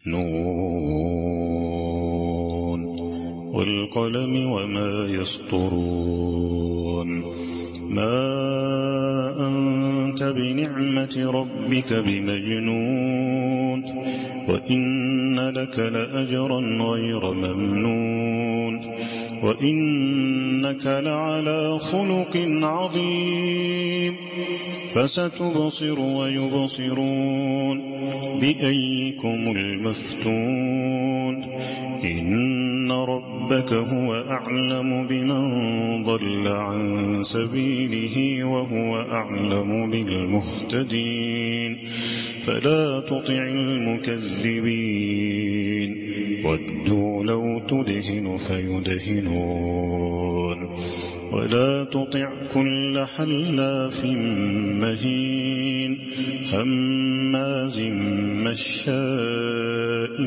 نون والقلم وما يسطرون ما أنت بنعمة ربك بمجنون وإن لك لأجرا غير ممنون وإنك لعلى خلق عظيم فستبصر ويبصرون بأيكم المفتون إن ربك هو أعلم بمن ضل عن سبيله وهو أعلم بالمهتدين فلا تطع المكذبين ودوا لو تدهن فيدهنون ولا تطع كل حلاف مهين هماز مشاء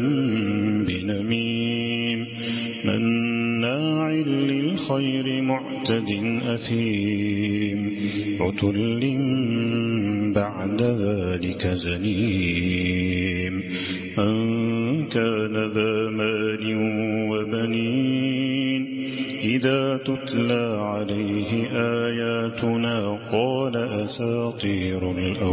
بنميم مناع للخير معتد أثيم عتل بعد ذلك زنيم أن كان ذا مال وبنين إذا تتلى عليه آياتنا قال أساطير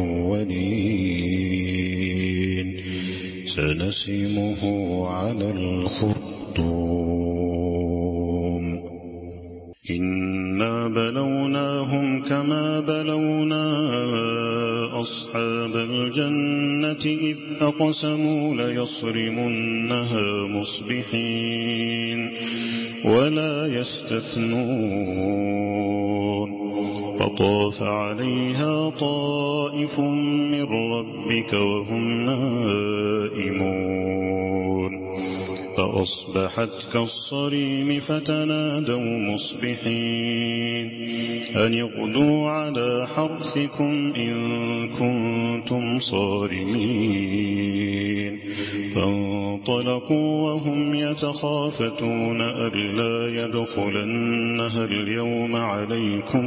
الأولين سنسمه على الخرطوم إنا بلوناهم كما بلونا أصحاب الجنة إذ أقسموا ليصرمنها مصبحين ولا يستثنون فطاف عليها طائف من ربك وهم نائمون فأصبحت كالصريم فتنادوا مصبحين أن اغدوا على حرثكم إن كنتم صارمين فانطلقوا وهم يتخافتون ألا يدخلنها اليوم عليكم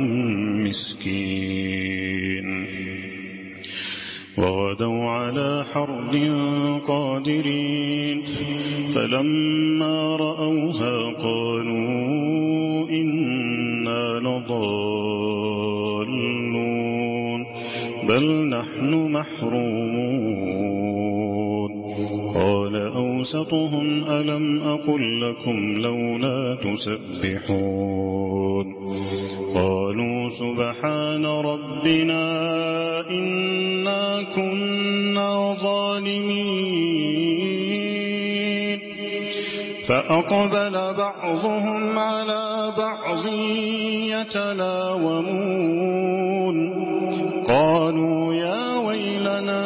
مسكين وغدوا على حرد قادرين فلما رأوها قالوا إنا لضالون بل نحن محرومون قال أوسطهم ألم أقل لكم لولا تسبحون قالوا سبحان ربنا إنا كنا ظالمين فأقبل بعضهم على بعض يتلاومون قالوا يا ويلنا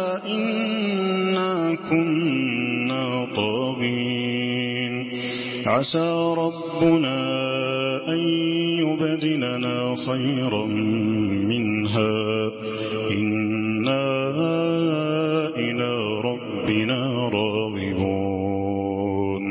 إنا كنا طاغين عسى ربنا أن يبدلنا خيرا منها إنا إلى ربنا راغبون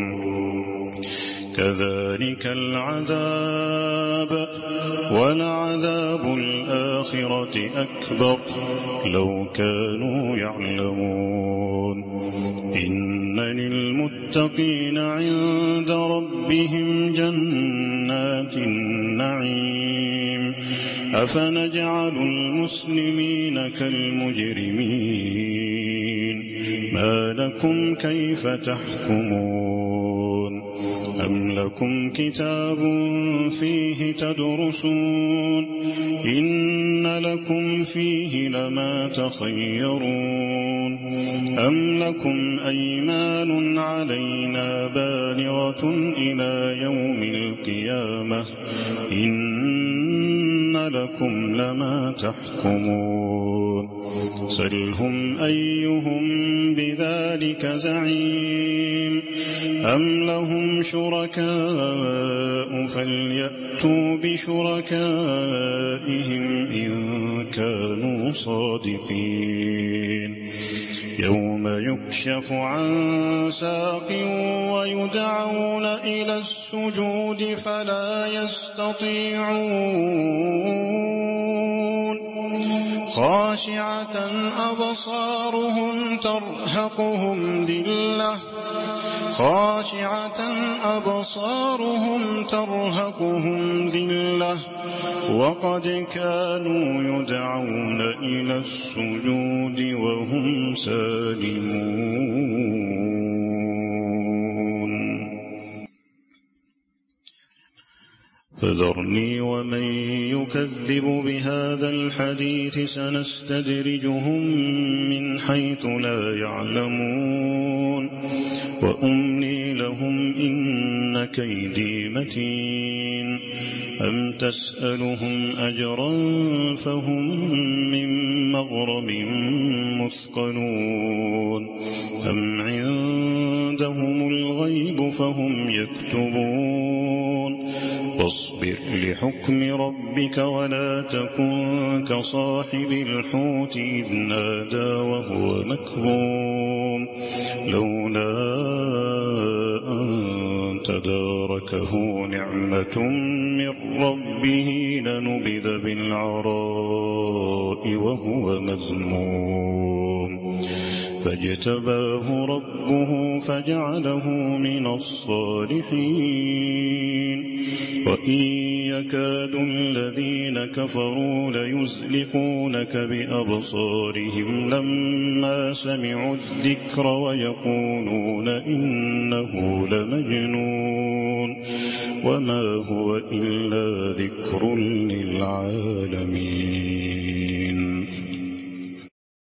كذلك العذاب ولعذاب الآخرة أكبر لو كانوا يعلمون إن للمتقين عند ربهم جنات النعيم أفنجعل المسلمين كالمجرمين ما لكم كيف تحكمون أم لكم كتاب فيه تدرسون إن لكم فيه لما تخيرون أم لكم أيمان علينا بالغة إلى يوم القيامة إن لكم لما تحكمون سلهم أيهم بذلك زعيم أم لهم شركاء فليأتوا بشركائهم إن كانوا صادقين يوم يكشف عن ساق ويدعون إلى السجود فلا يستطيعون خاشعة أبصارهم ترهقهم ذلة وقد كانوا يدعون إلى السجود وهم سالمون فذرني ومن يكذب بهذا الحديث سنستدرجهم من حيث لا يعلمون وأملي لهم إن كيدي متين أم تسألهم أجرا فهم من مغرم مثقلون أم عندهم الغيب فهم يكتبون واصبر لحكم ربك ولا تكن كصاحب الحوت إذ نادى وهو مكظوم لولا أن تداركه نعمة من ربه لنبذ بالعراء وهو مذموم فاجتباه ربه فجعله من الصالحين وإن يكاد الذين كفروا ليزلقونك بأبصارهم لما سمعوا الذكر ويقولون إنه لمجنون وما هو إلا ذكر للعالمين